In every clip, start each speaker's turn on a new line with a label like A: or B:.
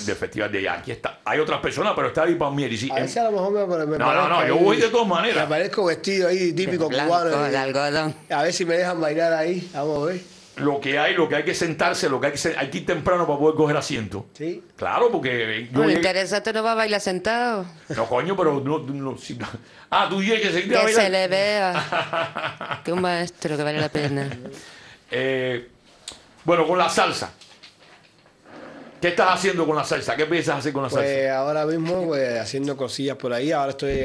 A: del festival de allá. Aquí está. Hay otras personas, pero está ahí Palmieri. Sí,
B: A veces a lo mejor
A: no, yo voy de todas
B: me
A: maneras.
B: parezco vestido ahí típico
C: De blanco,
B: cubano.
C: de algodón.
B: A ver si me dejan bailar ahí. Vamos a ver.
A: Lo que hay que sentarse, hay que ir temprano para poder coger asiento.
B: Sí.
A: Claro, porque yo
C: Bueno,
A: llegué-
C: interesante, no va a bailar sentado.
A: No, coño, pero no, sí, no. Ah, tú llegues a seguir a
C: Que
A: bailar.
C: se le vea. Que un maestro que vale la pena.
A: Bueno, con la salsa. ¿Qué estás haciendo con la salsa? ¿Qué piensas hacer con la
B: Pues
A: salsa?
B: ahora mismo pues, haciendo cosillas por ahí. Ahora estoy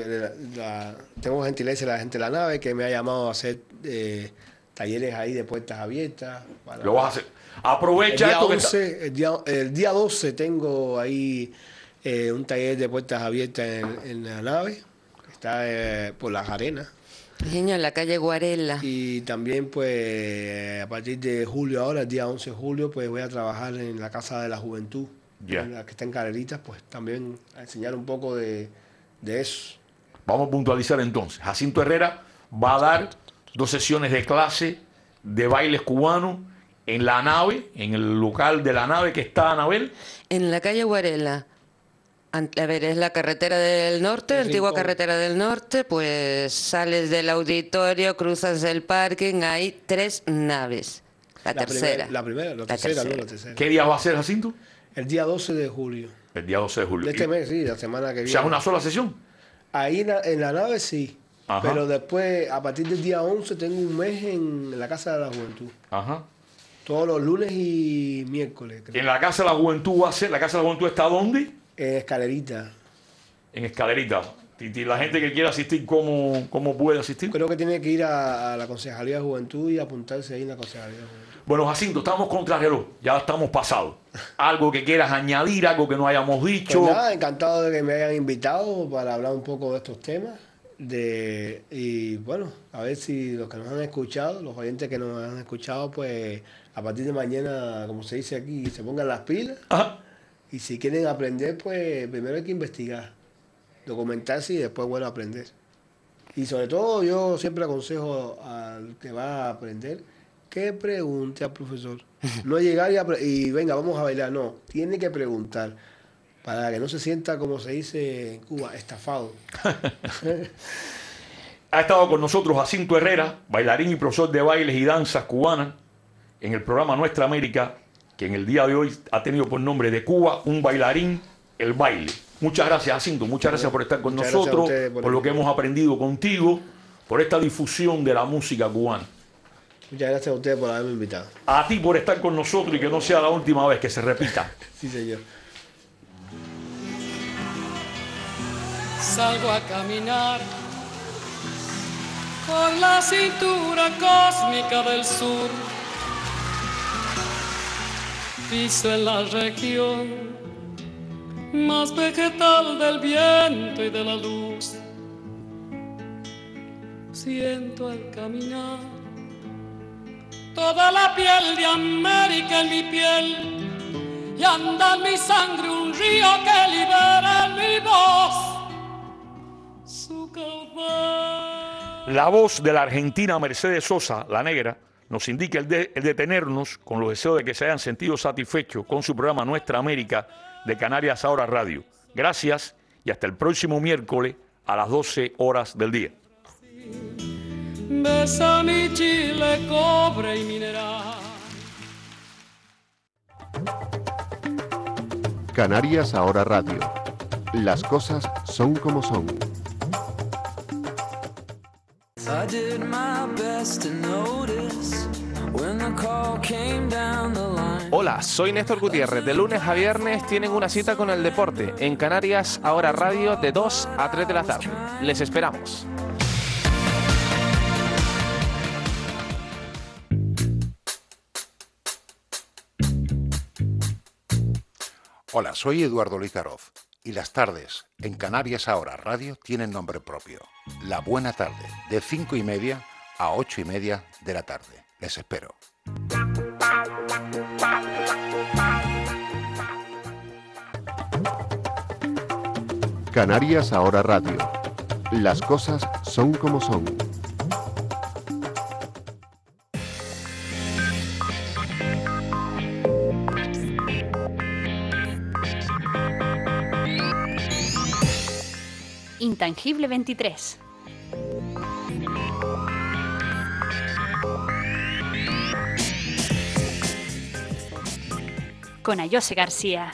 B: tengo gentileza de la gente de la nave que me ha llamado a hacer talleres ahí de puertas abiertas.
A: Lo vas a hacer. Aprovecha esto que está...
B: El día 12 tengo ahí un taller de puertas abiertas en la nave. Está por las arenas.
C: Niño, en la calle Guarela.
B: Y también, pues, a partir de julio ahora, el día 11 de julio, pues voy a trabajar en la Casa de la Juventud,
A: Ya.
B: la que está en Carreritas, pues también a enseñar un poco de eso.
A: Vamos a puntualizar entonces. Jacinto Herrera va a dar 2 sesiones de clase de bailes cubanos en la nave, en el local de la nave que está, Anabel.
C: En la calle Guarela. A ver, es la carretera del norte,
B: El
C: antigua
B: Rincón.
C: carretera del norte, pues sales del auditorio, cruzas el parking, hay 3 naves. La tercera.
B: La tercera, no la tercera.
A: ¿Qué día va a ser, Jacinto?
B: El día 12 de julio.
A: El día 12 de julio.
B: De este mes, sí, la semana que
A: O
B: viene.
A: sea, una sola sesión.
B: Ahí en la nave sí.
A: Ajá.
B: Pero después, a partir del día 11, tengo un mes en la Casa de la Juventud.
A: Ajá.
B: Todos los lunes y miércoles, creo.
A: En la Casa de la Juventud va a ser. ¿La Casa de la Juventud está dónde?
B: En Escalerita.
A: En Escalerita. Y la gente que quiera asistir, ¿cómo puede asistir?
B: Creo que tiene que ir a la Concejalía de Juventud y apuntarse ahí en la Concejalía de Juventud.
A: Bueno, Jacinto, estamos contra reloj. Ya estamos pasados. Algo que quieras añadir, algo que no hayamos dicho.
B: Pues nada, encantado de que me hayan invitado para hablar un poco de estos temas. Y bueno, a ver si los que nos han escuchado, los oyentes que nos han escuchado, pues a partir de mañana, como se dice aquí, se pongan las pilas.
A: Ajá.
B: Y si quieren aprender, pues primero hay que investigar, documentarse y después, bueno, aprender. Y sobre todo yo siempre aconsejo al que va a aprender que pregunte al profesor. No llegar y venga, vamos a bailar. No, tiene que preguntar para que no se sienta, como se dice en Cuba, estafado.
A: Ha estado con nosotros Jacinto Herrera, bailarín y profesor de bailes y danzas cubanas, en el programa Nuestra América, que en el día de hoy ha tenido por nombre De Cuba, un bailarín, el baile. Muchas gracias, Jacinto. Muchas gracias por estar con
B: Muchas gracias a
A: nosotros,
B: ustedes
A: por lo que hemos aprendido contigo, por esta difusión de la música cubana.
B: Muchas gracias a ustedes por haberme invitado.
A: A ti por estar con nosotros y que no sea la última vez, que se repita.
B: Sí, señor.
D: Salgo a caminar por la cintura cósmica del sur. Piso en la región más vegetal del viento y de la luz. Siento al caminar toda la piel de América en mi piel y anda en mi sangre un río que libera en mi voz su caudal.
A: La voz de la argentina Mercedes Sosa, la negra, nos indica el detenernos con los deseos de que se hayan sentido satisfechos con su programa Nuestra América de Canarias Ahora Radio. Gracias y hasta el próximo miércoles a las 12 horas del día.
D: Besa mi chile, cobre y mineral.
E: Canarias Ahora Radio. Las cosas son como son.
F: I did my best to notice when the call came down the line.
G: Hola, soy Néstor Gutiérrez. De lunes a viernes tienen una cita con el deporte en Canarias Ahora Radio de 2 a 3 de la tarde. Les esperamos.
H: Hola, soy Eduardo Lizaroz y las tardes en Canarias Ahora Radio tienen nombre propio. La Buena Tarde, de 5:30 a 8:30 de la tarde. Les espero.
E: Canarias Ahora Radio. Las cosas son como son.
I: Intangible 23. Con Ayose García.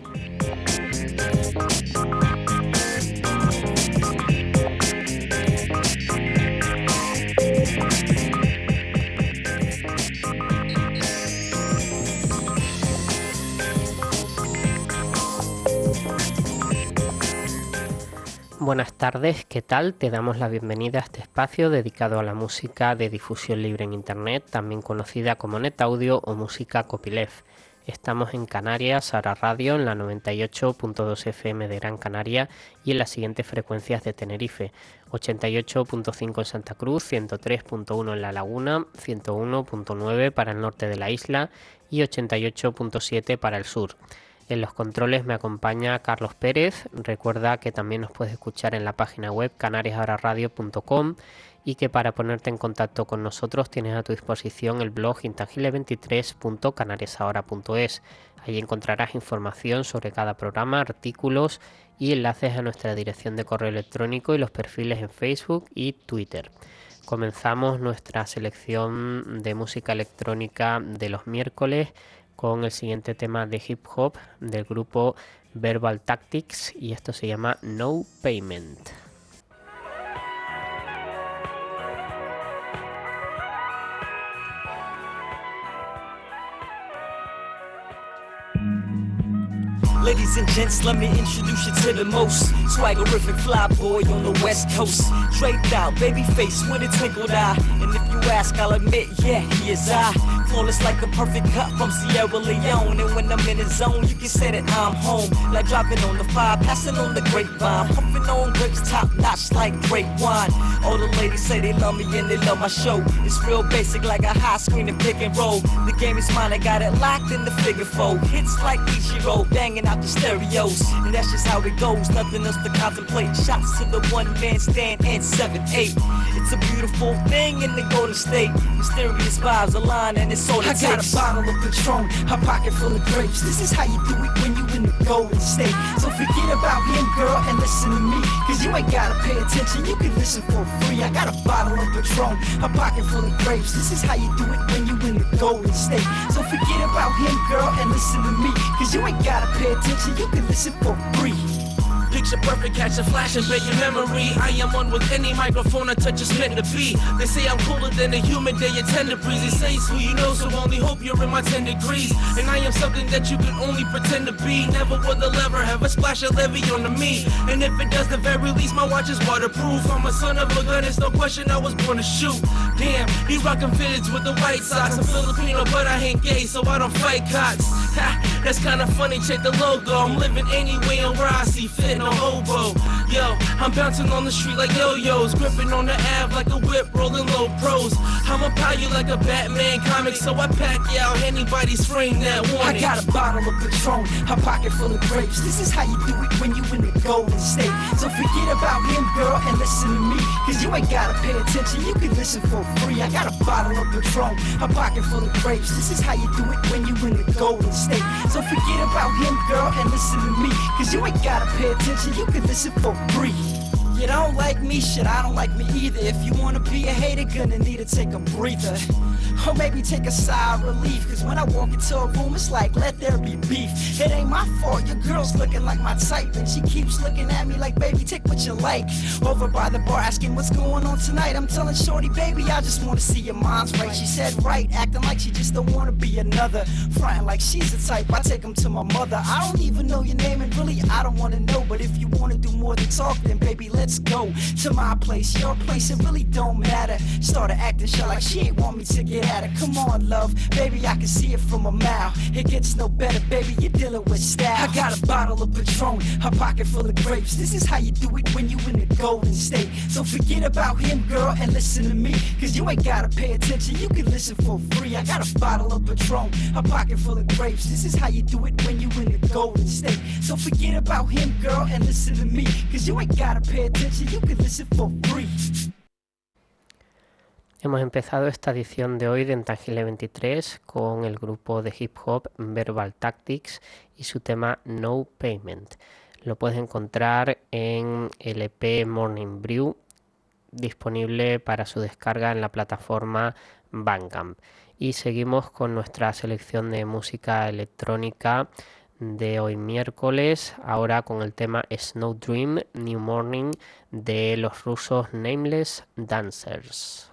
J: Buenas tardes, ¿qué tal? Te damos la bienvenida a este espacio dedicado a la música de difusión libre en Internet, también conocida como NetAudio o música copyleft. Estamos en Canarias, Ahora Radio, en la 98.2 FM de Gran Canaria y en las siguientes frecuencias de Tenerife: 88.5 en Santa Cruz, 103.1 en La Laguna, 101.9 para el norte de la isla y 88.7 para el sur. En los controles me acompaña Carlos Pérez. Recuerda que también nos puedes escuchar en la página web canariasahoraradio.com y que para ponerte en contacto con nosotros tienes a tu disposición el blog intangible23.canariasahora.es. Allí encontrarás información sobre cada programa, artículos y enlaces a nuestra dirección de correo electrónico y los perfiles en Facebook y Twitter. Comenzamos nuestra selección de música electrónica de los miércoles con el siguiente tema de hip hop del grupo Verbal Tactics y esto se llama No Payment.
K: Ladies and gents, let me introduce you to the most swaggerific fly boy on the west coast. Straight out, baby face with a twinkled eye. And if you ask, I'll admit, yeah, he is I. Flawless like a perfect cut from Sierra Leone. And when I'm in the zone, you can say that I'm home. Like dropping on the fire, passing on the grapevine. Puffing on grapes, top notch like great wine. All the ladies say they love me and they love my show. It's real basic like a high screen and pick and roll. The game is mine, I got it locked in the figure four. Hits like Ichiro, banging out the stereos, and that's just how it goes. Nothing else to contemplate. Shots to the one man stand and 7-8. It's a beautiful thing in the Golden State. Mysterious vibes align and it's all it takes. I got a bottle of Patron, a pocket full of grapes. This is how you do it when you in the Golden State. So forget about him, girl, and listen to me, cause you ain't gotta pay attention, you can listen for free. I got a bottle of Patron, a pocket full of grapes. This is how you do it when you in the Golden State. So forget about him, girl, and listen to me, cause you ain't gotta pay attention, you can listen for free.
L: Picture perfect, catch a flash and break your memory. I am one with any microphone I touch is meant to be. They say I'm cooler than a human day, a tender breeze. They say it's who you know, so only hope you're in my 10 degrees. And I am something that you can only pretend to be. Never will the lever have a splash of levy on me. And if it does, the very least, my watch is waterproof. I'm a son of a gun, it's no question I was born to shoot. Damn, he rockin' vintage with the White Sox. I'm Filipino, but I ain't gay, so I don't fight cops. Ha, that's kinda funny, check the logo. I'm living anyway on where I see fit. No hobo. Yo, I'm bouncing on the street like yo-yos, gripping on the Ave like a whip, rolling low pros. I'ma pile you like a Batman comic, so I pack you out anybody's frame that warning.
K: I got a bottle of Patron, a pocket full of grapes. This is how you do it when you in the Golden State. So forget about him, girl, and listen to me, cause you ain't gotta pay attention, you can listen for free. I got a bottle of Patron, a pocket full of grapes. This is how you do it when you in the Golden State. So forget about him, girl, and listen to me, cause you ain't gotta pay attention, you can listen for free. You don't like me, shit, I don't like me either. If you wanna be a hater, gonna need to take a breather. Or maybe take a sigh of relief, cause when I walk into a room, it's like, let there be beef. It ain't my fault, your girl's looking like my type, and she keeps looking at me like, baby, take what you like. Over by the bar, asking what's going on tonight. I'm telling shorty, baby, I just wanna see your mind's right. She said right, acting like she just don't wanna be another. Frontin' like she's the type, I take him to my mother. I don't even know your name, and really, I don't wanna know. But if you wanna do more than talk, then baby, let's go to my place, your place, it really don't matter. Started acting shy like she ain't want me to get at her. Come on, love, baby, I can see it from a mile. It gets no better, baby, you're dealing with style. I got a bottle of Patron, a pocket full of grapes. This is how you do it when you in the Golden State. So forget about him, girl, and listen to me, cause you ain't gotta pay attention, you can listen for free. I got a bottle of Patron, a pocket full of grapes. This is how you do it when you in the Golden State. So forget about him, girl, and listen to me, cause you ain't gotta pay attention, you can listen for free.
J: Hemos empezado esta edición de hoy de Intangible 23 con el grupo de hip hop Verbal Tactics y su tema No Payment. Lo puedes encontrar en el EP Morning Brew, disponible para su descarga en la plataforma Bandcamp. Y seguimos con nuestra selección de música electrónica de hoy miércoles, ahora con el tema Snow Dream New Morning de los rusos Nameless Dancers.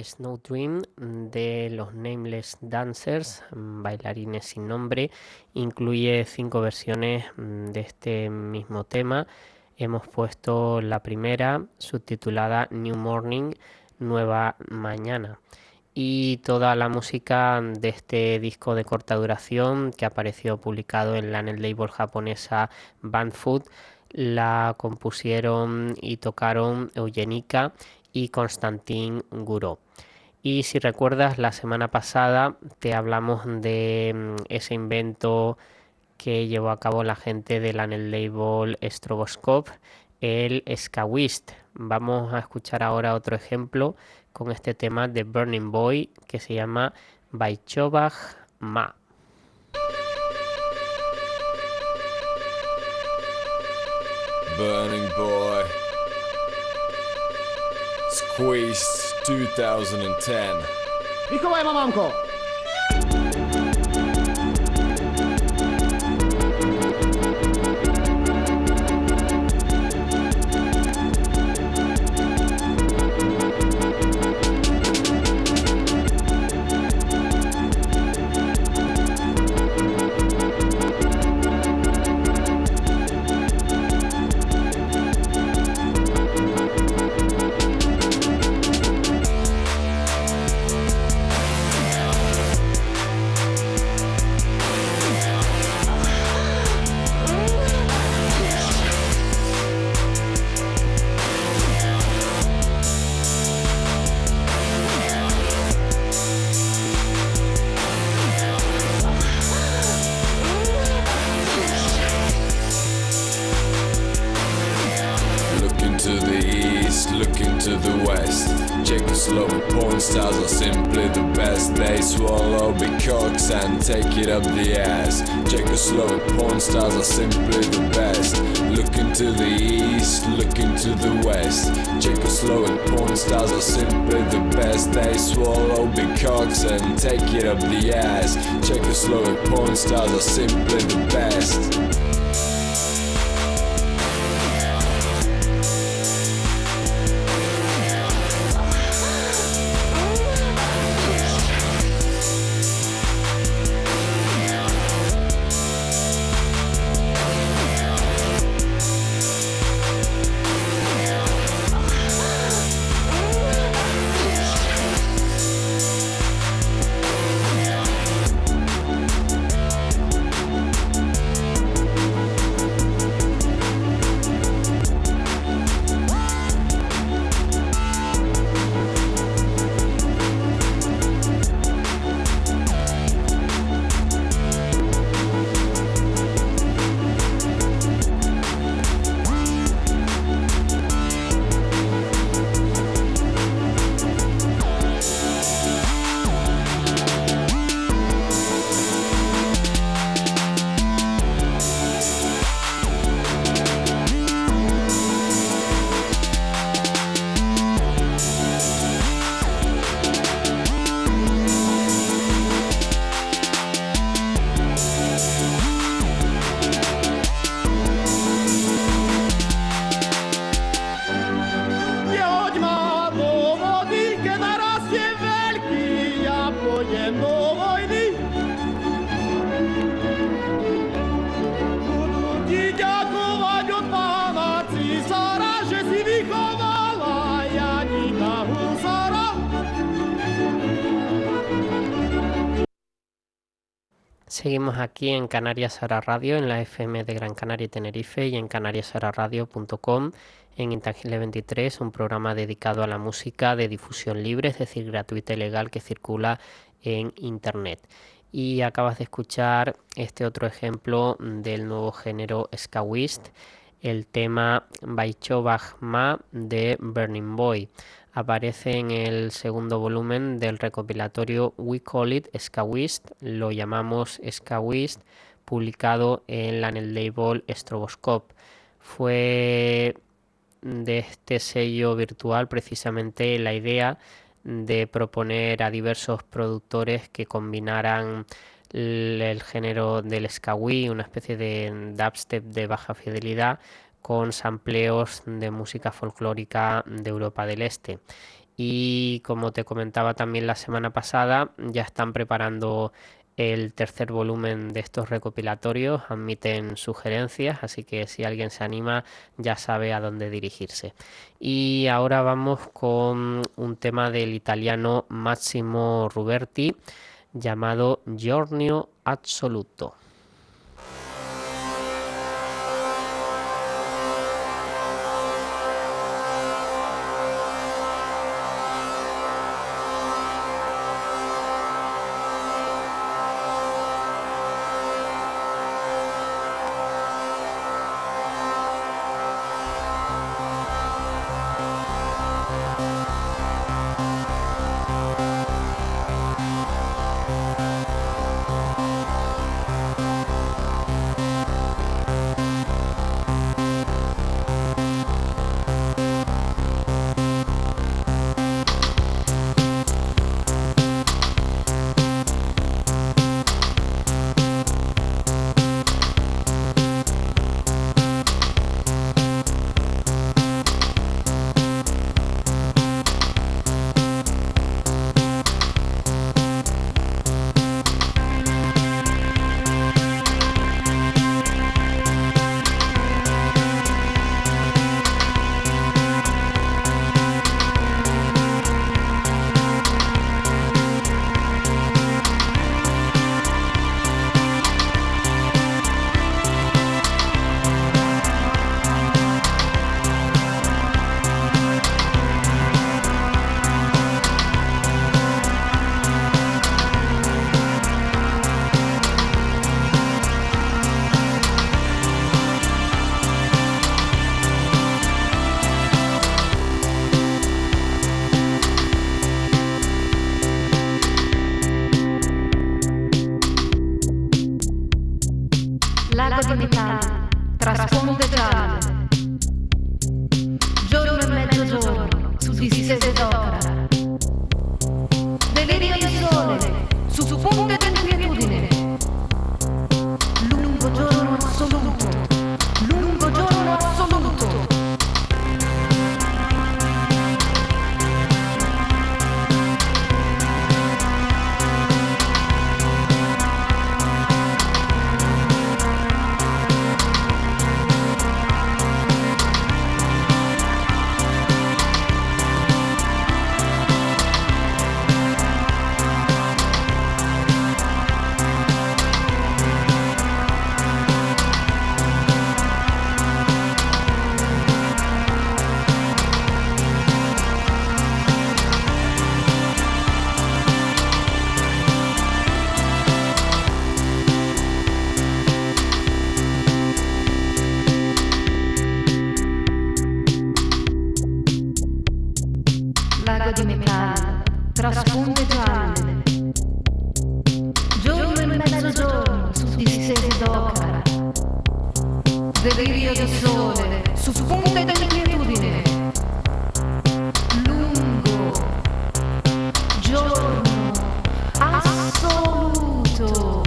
J: Snow Dream de los Nameless Dancers, bailarines sin nombre. Incluye 5 versiones de este mismo tema. Hemos puesto la primera, subtitulada New Morning, Nueva Mañana. Y toda la música de este disco de corta duración que apareció publicado en la label japonesa Bandfood la compusieron y tocaron Eugenika y Konstantin Guro. Y si recuerdas, la semana pasada te hablamos de ese invento que llevó a cabo la gente de la label Stroboscope, el Skawist. Vamos a escuchar ahora otro ejemplo con este tema de Burning Boy que se llama Baichobag Ma.
M: Burning Boy, Squeezed 2010.
N: Mikołaj Mamanko!
M: To the west, Czechoslovak porn stars are simply the best. They swallow big cocks and take it up the ass. Czechoslovak porn stars are simply the best. Looking to the east, looking to the west. Czechoslovak porn stars are simply the best. They swallow big cocks and take it up the ass. Czechoslovak porn stars are simply the best.
J: Seguimos aquí en Canarias Ahora Radio, en la FM de Gran Canaria y Tenerife y en canariasahoraRadio.com, en Intangible 23, un programa dedicado a la música de difusión libre, es decir, gratuita y legal, que circula en Internet. Y acabas de escuchar este otro ejemplo del nuevo género Skawist, el tema Baichobag Ma de Burning Boy. Aparece en el segundo volumen del recopilatorio We Call It Skawist, lo llamamos Skawist, publicado en la label Stroboscope. Fue de este sello virtual precisamente la idea de proponer a diversos productores que combinaran el género del Skawi, una especie de dubstep de baja fidelidad, con sampleos de música folclórica de Europa del Este. y como te comentaba también la semana pasada, ya están preparando el tercer volumen de estos recopilatorios, admiten sugerencias, así que si alguien se anima ya sabe a dónde dirigirse. Y ahora vamos con un tema del italiano Massimo Ruberti llamado Giorno Assoluto.
O: Lago di metallo, trasponde gialle. Giorno e mezzogiorno, su distese d'opera. Delirio di sole, su punte d'inquietudine. Lungo giorno assoluto, lungo giorno assoluto. Lago di metallo, trasponde gialle. Giorno e mezzogiorno, su distese d'opera. Delirio di sole, su punte d'inquietudine. Lungo giorno assoluto.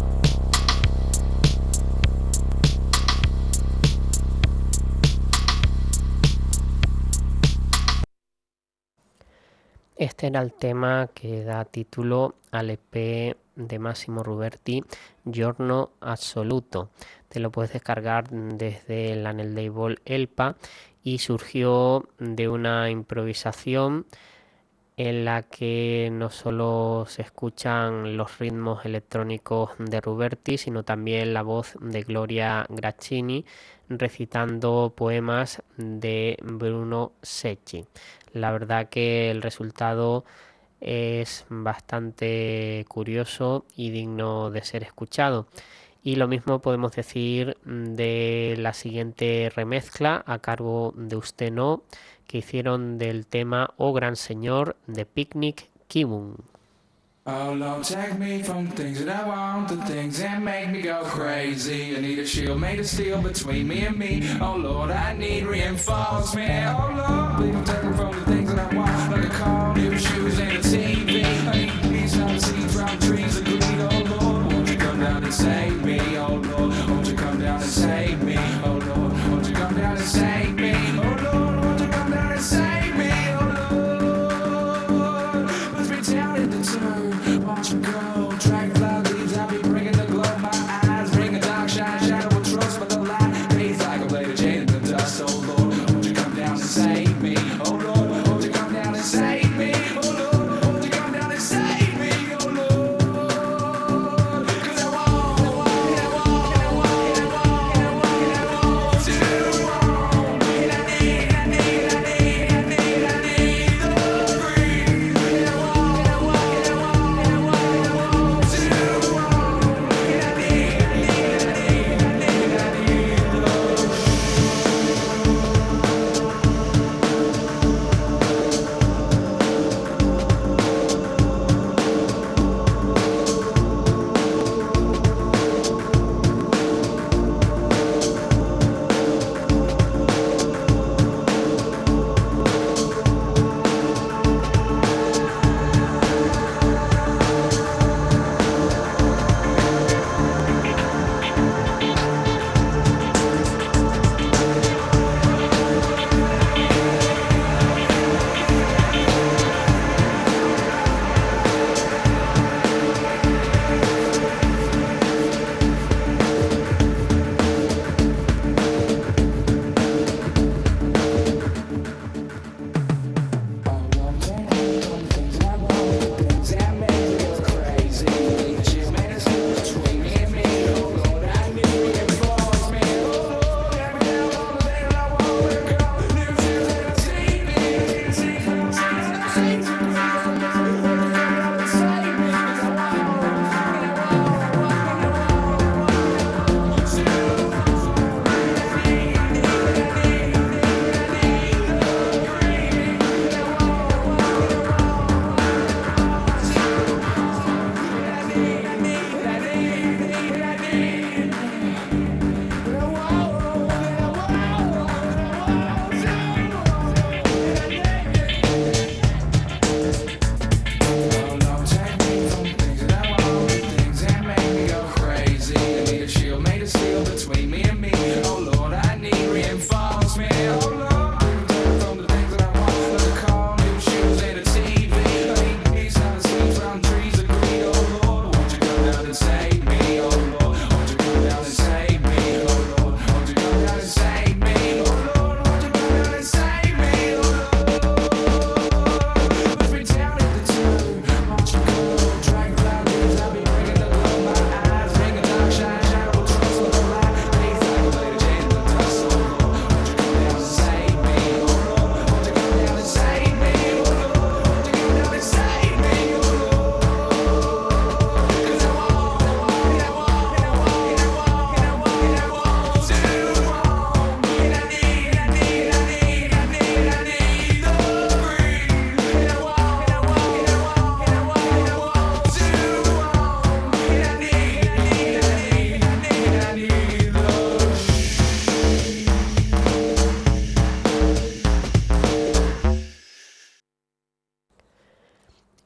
J: Este era el tema que da título al EP de Massimo Ruberti, Giorno Assoluto. Te lo puedes descargar desde el Anel Label Elpa y surgió de una improvisación en la que no solo se escuchan los ritmos electrónicos de Ruberti, sino también la voz de Gloria Graccini recitando poemas de Bruno Secchi. La verdad que el resultado es bastante curioso y digno de ser escuchado. Y lo mismo podemos decir de la siguiente remezcla a cargo de Usted No, que hicieron del tema Oh Gran Señor de Picnic Kibun.
P: Oh Lord, take me from things that I want to things that make me go crazy. I need a shield made of steel between me and me. Oh Lord, I need reinforcement. Oh Lord, please take me from the things that I want, like a car, new shoes and a TV. I need peace on the seas from trees of greed. Oh Lord, won't you come down and save me? Oh Lord, won't you come down and save me? Oh Lord, won't you come down and save me? Oh Lord, won't you come down and save me? Oh Lord.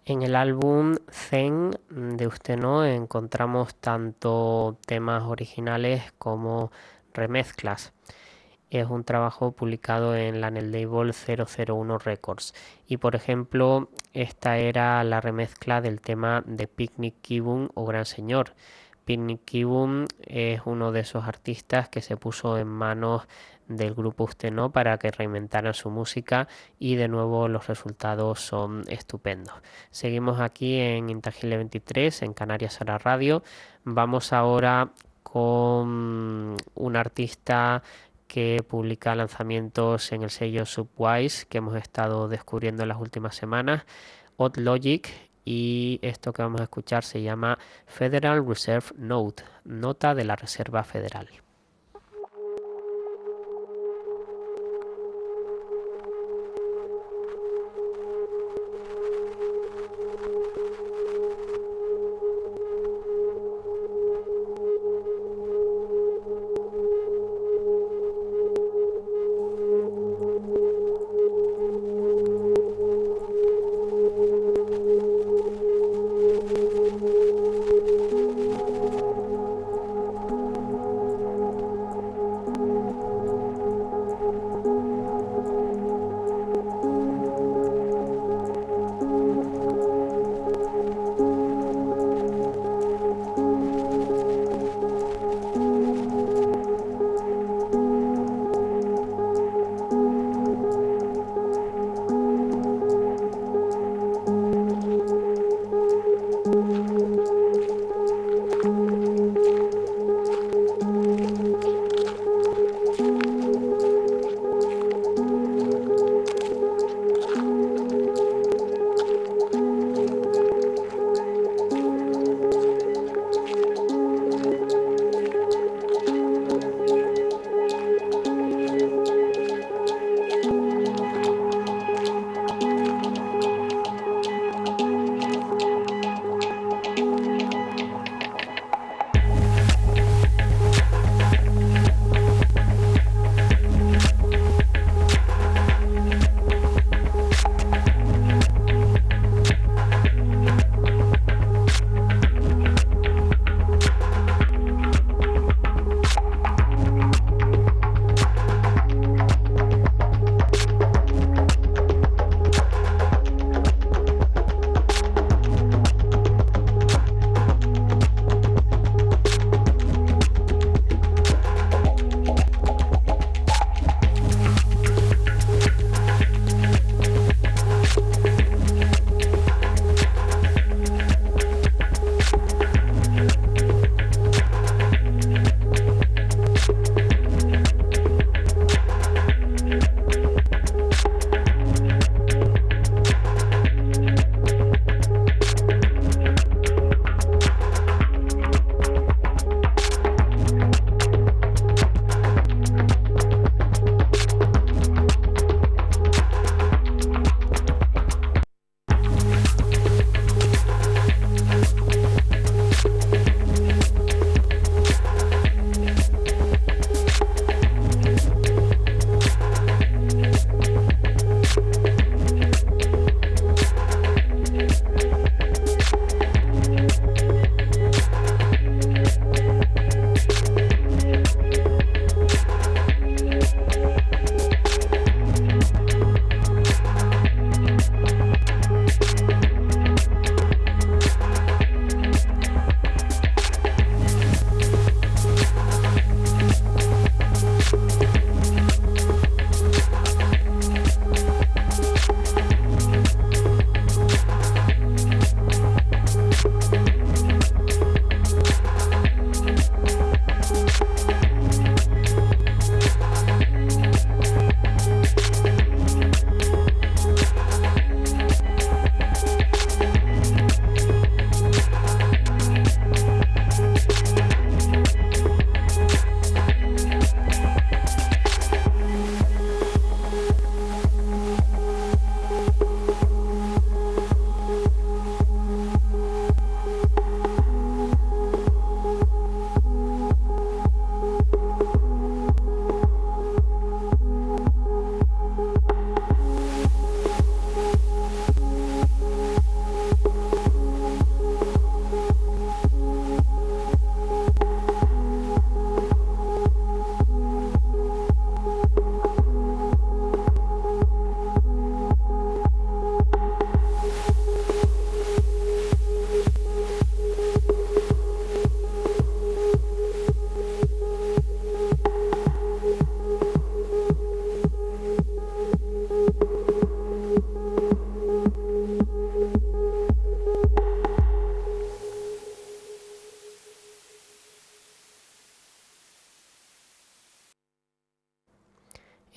J: En el álbum Zen de Usted No encontramos tanto temas originales como remezclas. Es un trabajo publicado en la label 001 Records. Y por ejemplo, esta era la remezcla del tema de Picnic Kibun o Gran Señor. Picnic Kibun es uno de esos artistas que se puso en manos del grupo Usted No para que reinventaran su música, y de nuevo los resultados son estupendos. Seguimos aquí en Intangible 23 en Canarias Ahora Radio. Vamos ahora con un artista que publica lanzamientos en el sello Subwise que hemos estado descubriendo en las últimas semanas, Odd Logic, y esto que vamos a escuchar se llama Federal Reserve Note, nota de la Reserva Federal.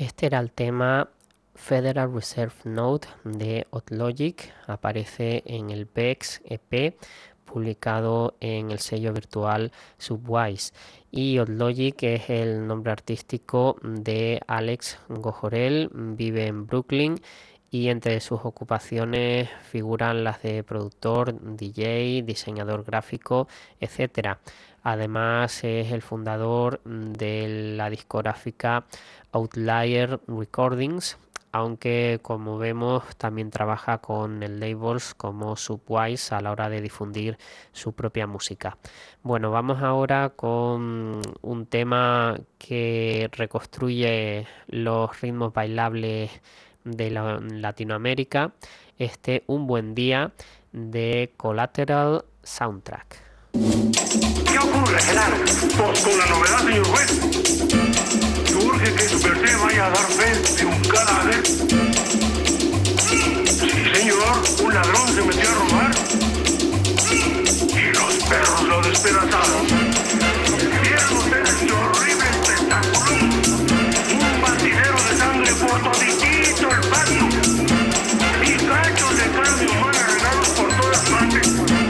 J: Este era el tema Federal Reserve Note de Oddlogic, aparece en el Bex EP publicado en el sello virtual Subwise. Y Oddlogic es el nombre artístico de Alex Gojorel, vive en Brooklyn y entre sus ocupaciones figuran las de productor, DJ, diseñador gráfico, etc. Además es el fundador de la discográfica Outlier Recordings, aunque como vemos también trabaja con el labels como Subwise a la hora de difundir su propia música. Bueno, vamos ahora con un tema que reconstruye los ritmos bailables de Latinoamérica, Un Buen Día de Collateral Soundtrack.
Q: ¿Qué ocurre, Genaro? Pues con la novedad, señor juez. Urge que su merced vaya a dar fe de un cadáver. Sí, señor, un ladrón se metió a robar. Y los perros lo despedazaron. ¿Vieron ustedes qué horrible espectáculo? Un batidero de sangre por toditito el patio. Y cachos de carne humana regados por todas partes.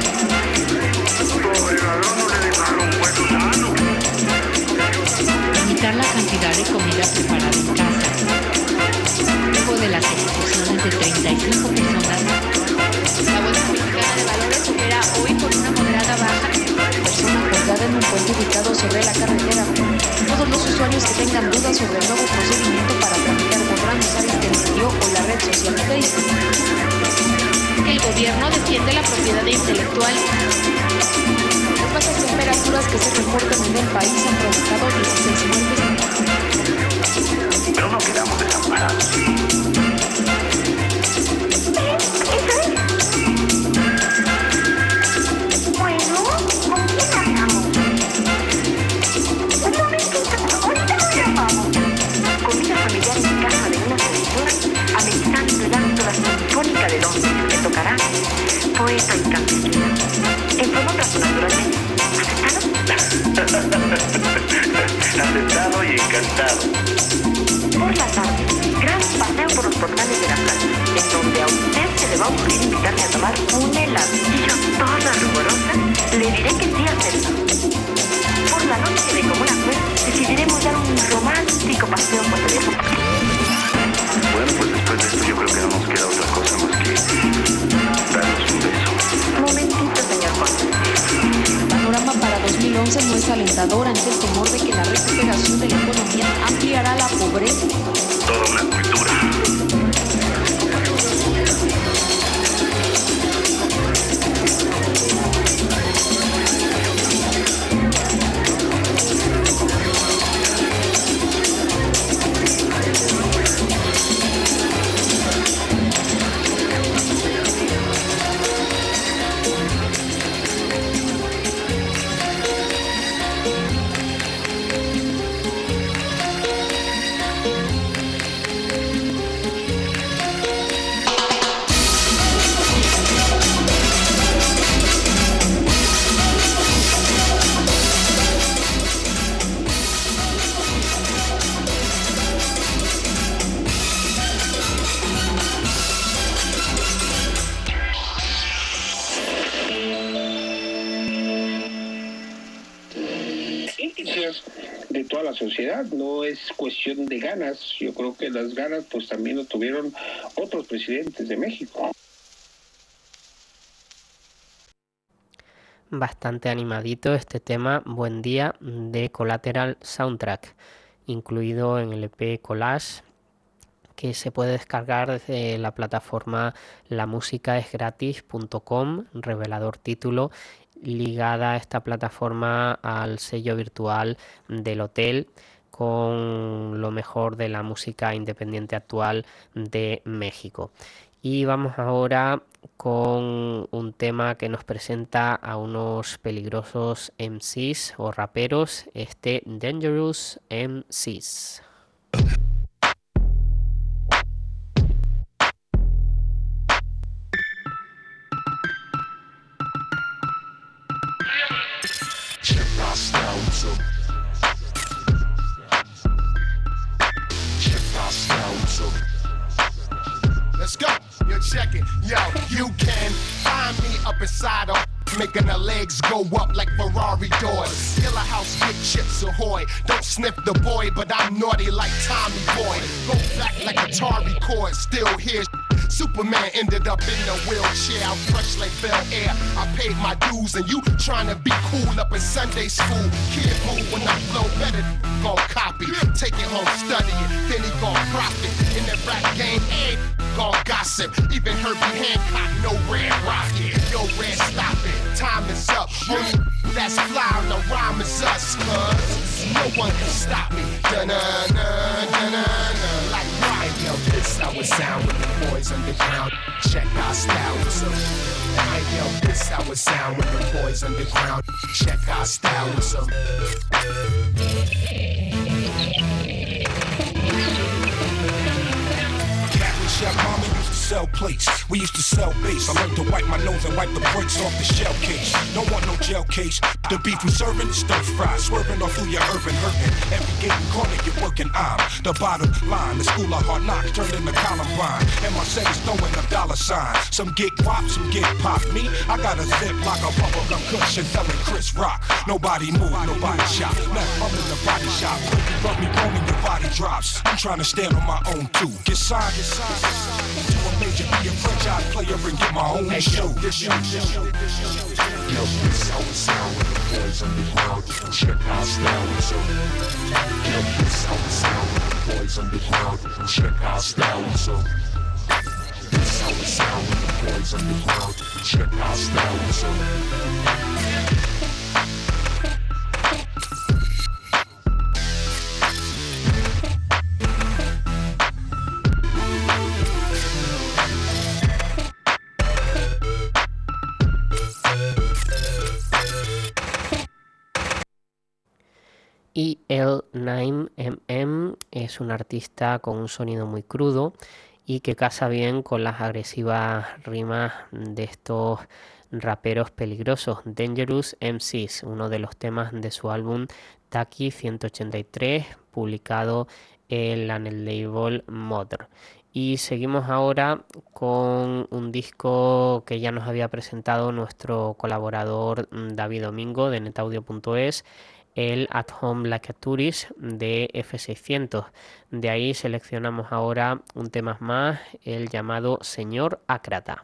Q: Pobre ladrón, no le dejaron hueso sano.
R: Limitar la cantidad de comida preparada en casa. Luego de las ejecuciones de 35 personas,
S: la Bolsa Mexicana de Valores opera hoy con una moderada baja.
T: Persona colgada en un puente ubicado sobre la carretera. Todos los usuarios que tengan dudas sobre el nuevo procedimiento para tramitar podrán usar este medio o la red social Facebook.
S: El gobierno defiende la propiedad intelectual.
T: Las bajas temperaturas que se reportan en el país han provocado 16 muertes.
Q: Pero no quedamos desamparados.
O: Bueno, ¿con quién hablamos? Un momentito, ahorita lo llamamos.
T: Comida familiar en casa de una seductora, amenizando el acto la sinfónica de Londres, que tocará poeta y campesina. En forma naturalmente.
Q: Aceptado y encantado.
T: Por la tarde, gran paseo por los portales de la plaza, en donde a usted se le va a ocurrir invitarme a tomar un helado. Y yo, toda rigurosa, le diré que sí acepto. Por la noche de común acuerdo, decidiremos dar un romántico paseo por teléfono.
Q: Bueno, pues después de esto yo creo que no nos queda otra cosa más que darnos un beso.
T: Momentito, señor Juan. El panorama para 2011 no es alentador ante el temor de que la recuperación de la economía ampliará la pobreza.
Q: Toda una cultura.
U: De toda la sociedad, no es cuestión de ganas. Yo creo que las ganas pues también lo tuvieron otros presidentes de México.
J: Bastante animadito este tema Buen Día de Collateral Soundtrack, incluido en el EP Collage, que se puede descargar desde la plataforma lamusicaesgratis.com, revelador título, ligada a esta plataforma al sello virtual del hotel, con lo mejor de la música independiente actual de México. Y vamos ahora con un tema que nos presenta a unos peligrosos MCs o raperos, Dangerous MCs.
V: Check
C: check it. Yo, you can find me up inside of making the legs go up like Ferrari doors. Killer house, big chips ahoy. Don't sniff the boy, but I'm naughty like Tommy Boy. Go back like Atari cord, still here. Superman ended up in the wheelchair. I'm fresh like Bel Air. I paid my dues and you trying to be cool up in Sunday school. Kid move when I flow better, gon' copy. Take it home, study it, then he gon' profit. In the rap game, gon' gossip. Even Herbie Hancock, no Red Rocket. Yo, Red, stop it. Time is up. Only that's fly on the rhyme is us, cuz no one can stop me. Da-na-na-na-na-na. Like right, yo, this how it sound with the boys underground. Check our style. So, yo, this how it sound with the boys underground. Check our style. So.
V: Chef Mama used to sell plates. We used to sell bass. I learned to wipe my nose and wipe the brakes off the shell case. Don't want no jail case. The beef we serving, stir fry, swerving all through your urban hurting. Every gate and corner you're working, I'm the bottom line. The school of hard knocks turned into Columbine. And my set is throwing up dollar signs. Some get pop, some get pop. Me, I got a zip like a bubblegum cushion selling Chris Rock. Nobody move, nobody shop. Left, I'm in the body shop. Rub me, bone and your body drops. I'm trying to stand on my own too. Get signed, get signed. To a major, be a franchise player and get my own show. Yo, this how it sound when the boys underground. Check our style. So, yo, this how it sound when the boys underground. Check our style. So, this how it sound when the boys underground. Check our style. So.
J: Y el 9mm es un artista con un sonido muy crudo y que casa bien con las agresivas rimas de estos raperos peligrosos. Dangerous MCs, uno de los temas de su álbum Taki 183, publicado en el label Mother. Y seguimos ahora con un disco que ya nos había presentado nuestro colaborador David Domingo de netaudio.es, el At Home Like a Tourist de F600. De ahí seleccionamos ahora un tema más, el llamado Señor Ácrata.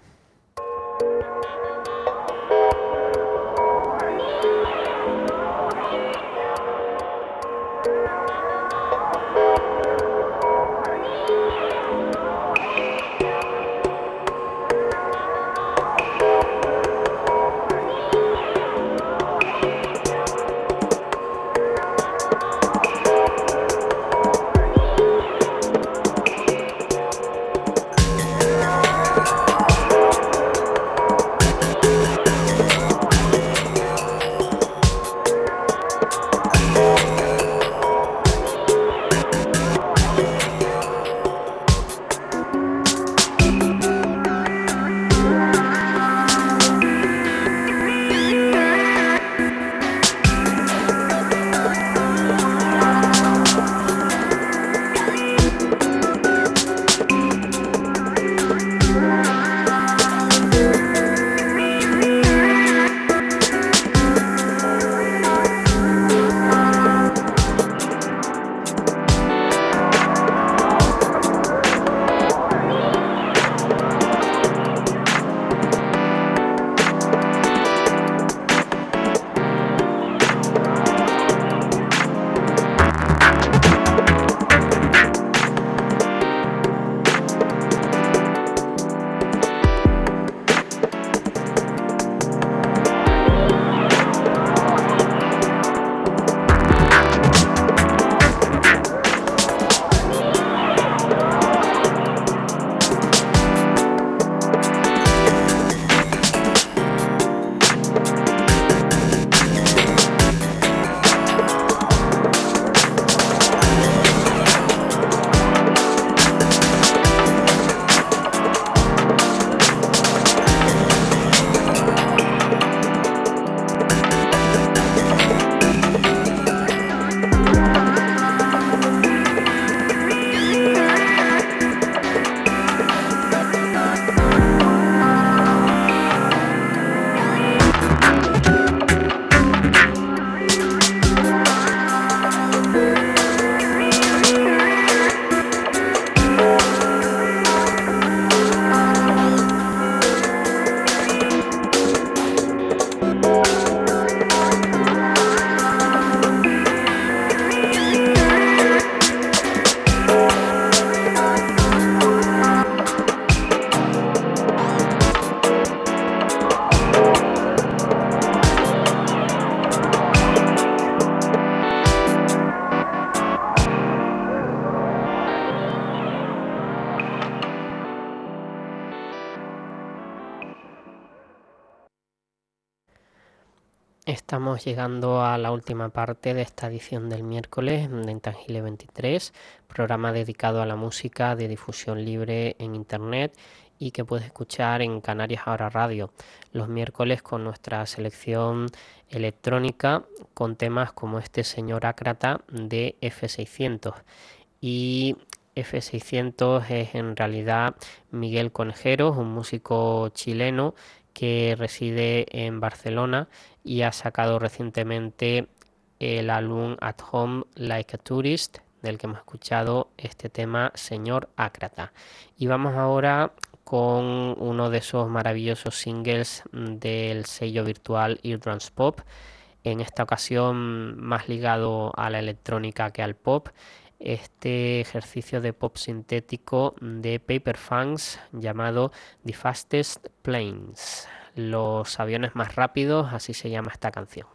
J: Estamos llegando a la última parte de esta edición del miércoles de Intangible 23, programa dedicado a la música de difusión libre en Internet y que puedes escuchar en Canarias Ahora Radio los miércoles con nuestra selección electrónica con temas como este señor Ácrata de F600. Y F600 es en realidad Miguel Conejeros, un músico chileno que reside en Barcelona y ha sacado recientemente el álbum At Home Like a Tourist, del que hemos escuchado este tema Señor Ácrata. Y vamos ahora con uno de esos maravillosos singles del sello virtual Eardrums Pop, en esta ocasión más ligado a la electrónica que al pop, este ejercicio de pop sintético de Paper Funks llamado The Fastest Planes, los aviones más rápidos, así se llama esta canción.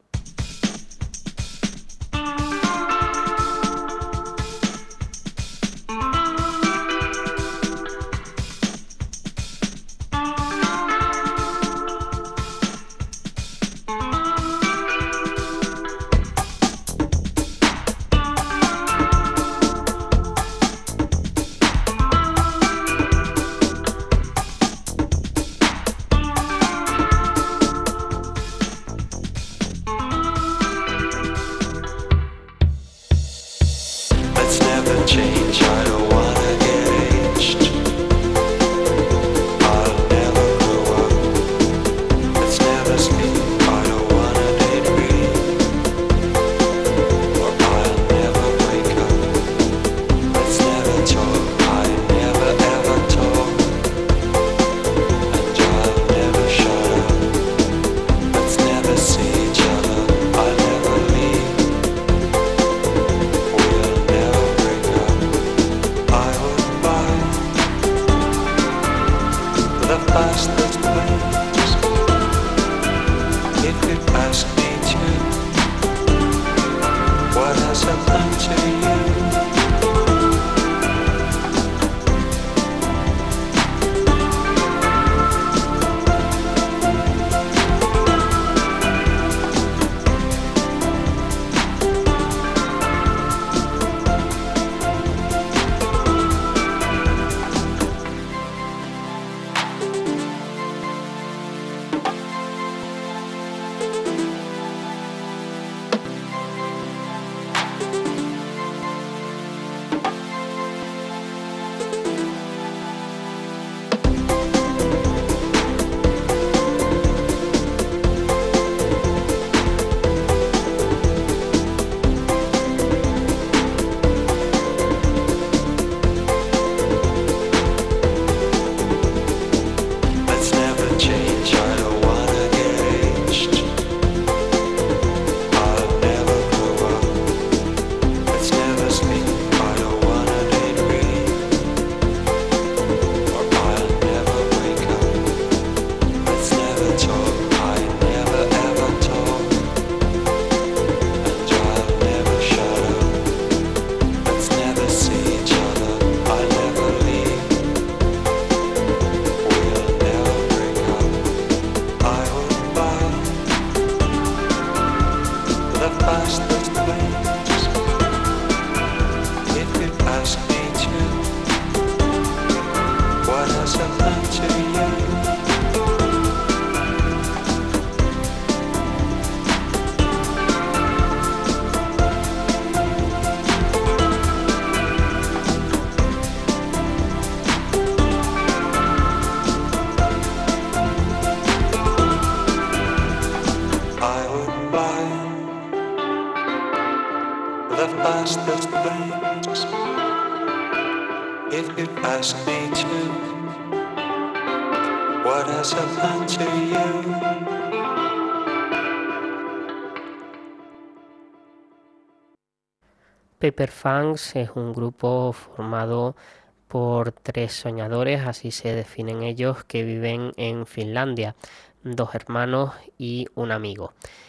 J: Paper Funks es un grupo formado por 3 soñadores, así se definen ellos, que viven en Finlandia, 2 hermanos y un amigo.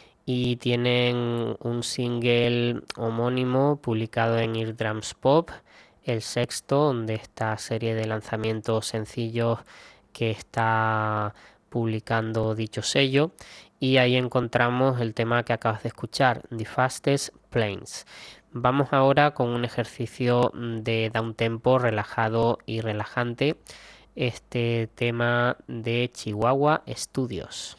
J: Y tienen un single homónimo publicado en Eardrums Pop, el 6º de esta serie de lanzamientos sencillos que está publicando dicho sello, y ahí encontramos el tema que acabas de escuchar, The Fastest Planes. Vamos ahora con un ejercicio de downtempo relajado y relajante, este tema de Chihuahua Studios.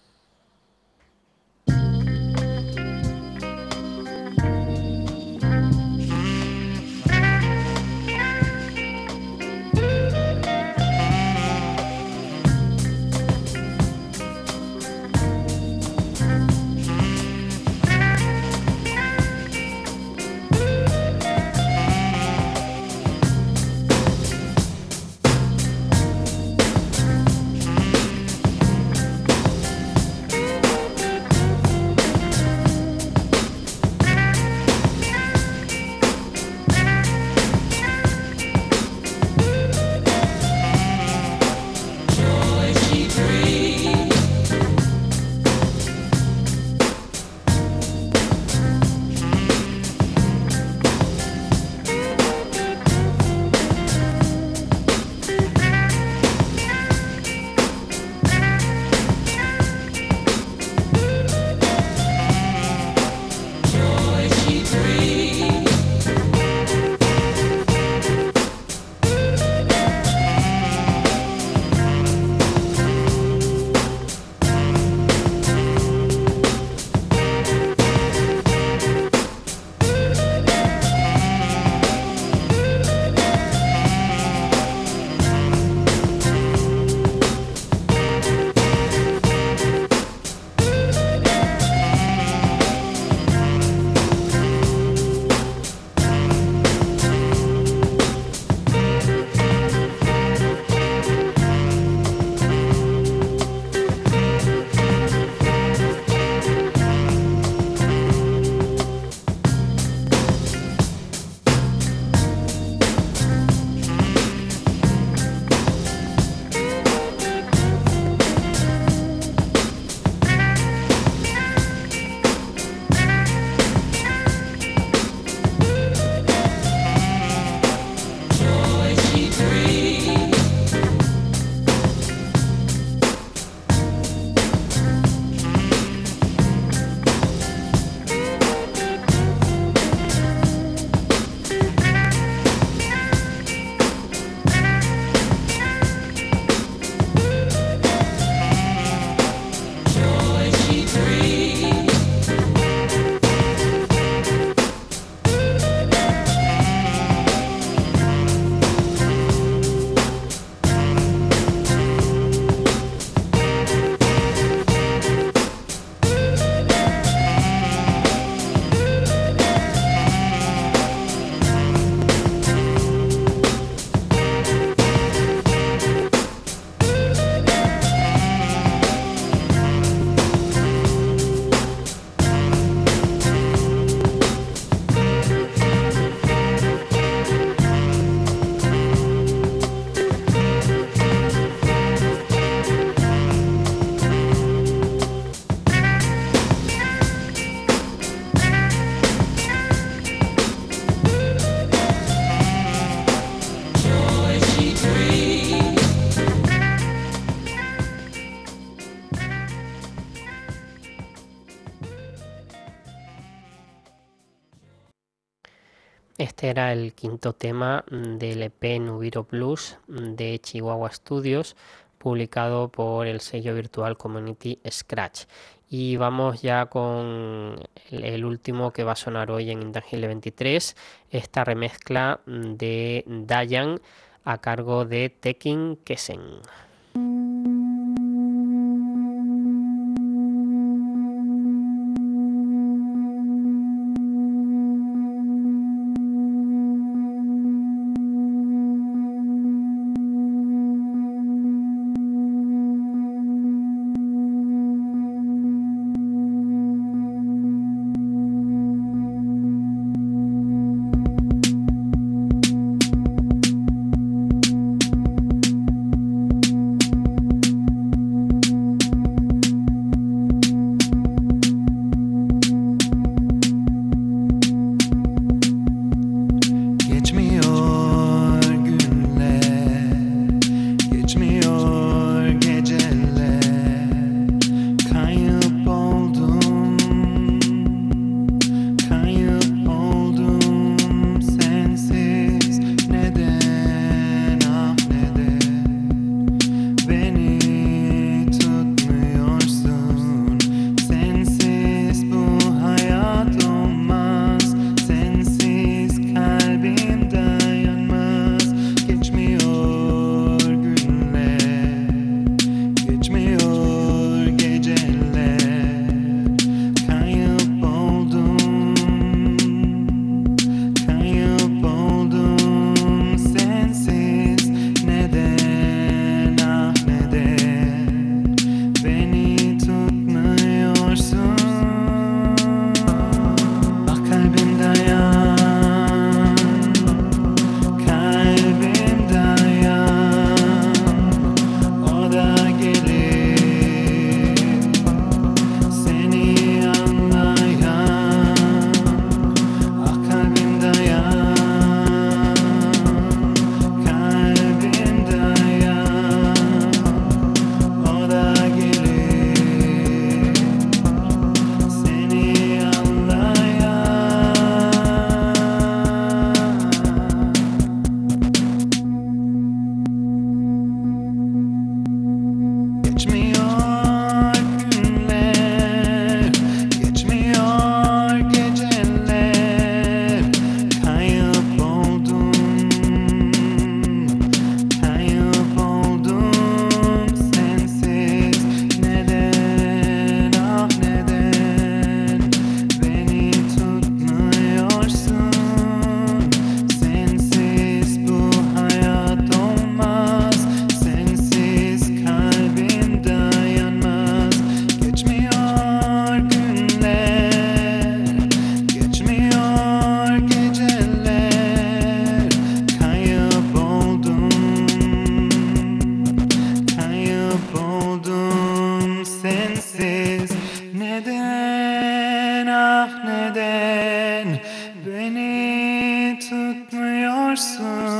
J: Este era el quinto tema del EP Nubiro Blues de Chihuahua Studios, publicado por el sello virtual Community Scratch. Y vamos ya con el último que va a sonar hoy en Intangible 23, esta remezcla de Dayan a cargo de Tekin Kesen.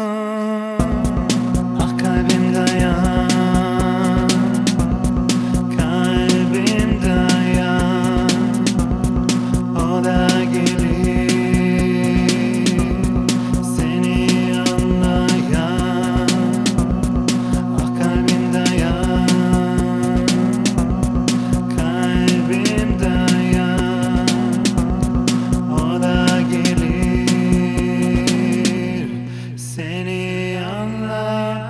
A: Ah kalbim dayan, kalbim dayan, o da gelir seni anlayan. Ah kalbim dayan, kalbim dayan, o da gelir seni anlayan.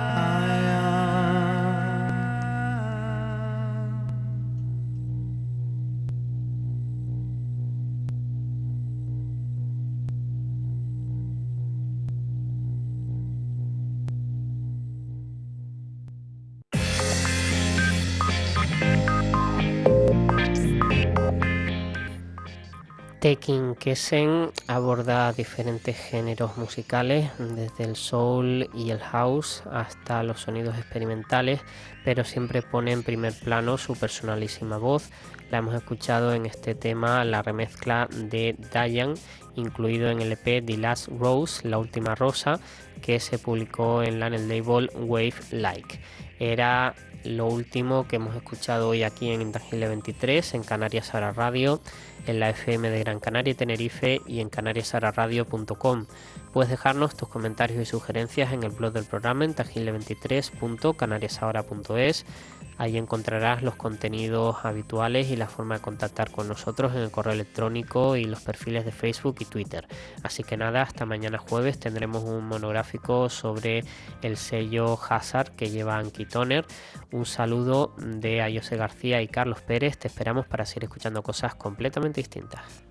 J: Tekin Kesen aborda diferentes géneros musicales, desde el soul y el house hasta los sonidos experimentales, pero siempre pone en primer plano su personalísima voz. La hemos escuchado en este tema, la remezcla de Dayan, incluido en el EP The Last Rose, La Última Rosa, que se publicó en el label Wave Like. Era lo último que hemos escuchado hoy aquí en Intangible 23, en Canarias Ahora Radio, en la FM de Gran Canaria y Tenerife y en canariasahoraradio.com. Puedes dejarnos tus comentarios y sugerencias en el blog del programa en intangible23.canariasahora.es. Ahí encontrarás los contenidos habituales y la forma de contactar con nosotros en el correo electrónico y los perfiles de Facebook y Twitter. Así que nada, hasta mañana jueves tendremos un monográfico sobre el sello Hazard que lleva Anki Toner. Un saludo de Ayose García y Carlos Pérez. Te esperamos para seguir escuchando cosas completamente distintas.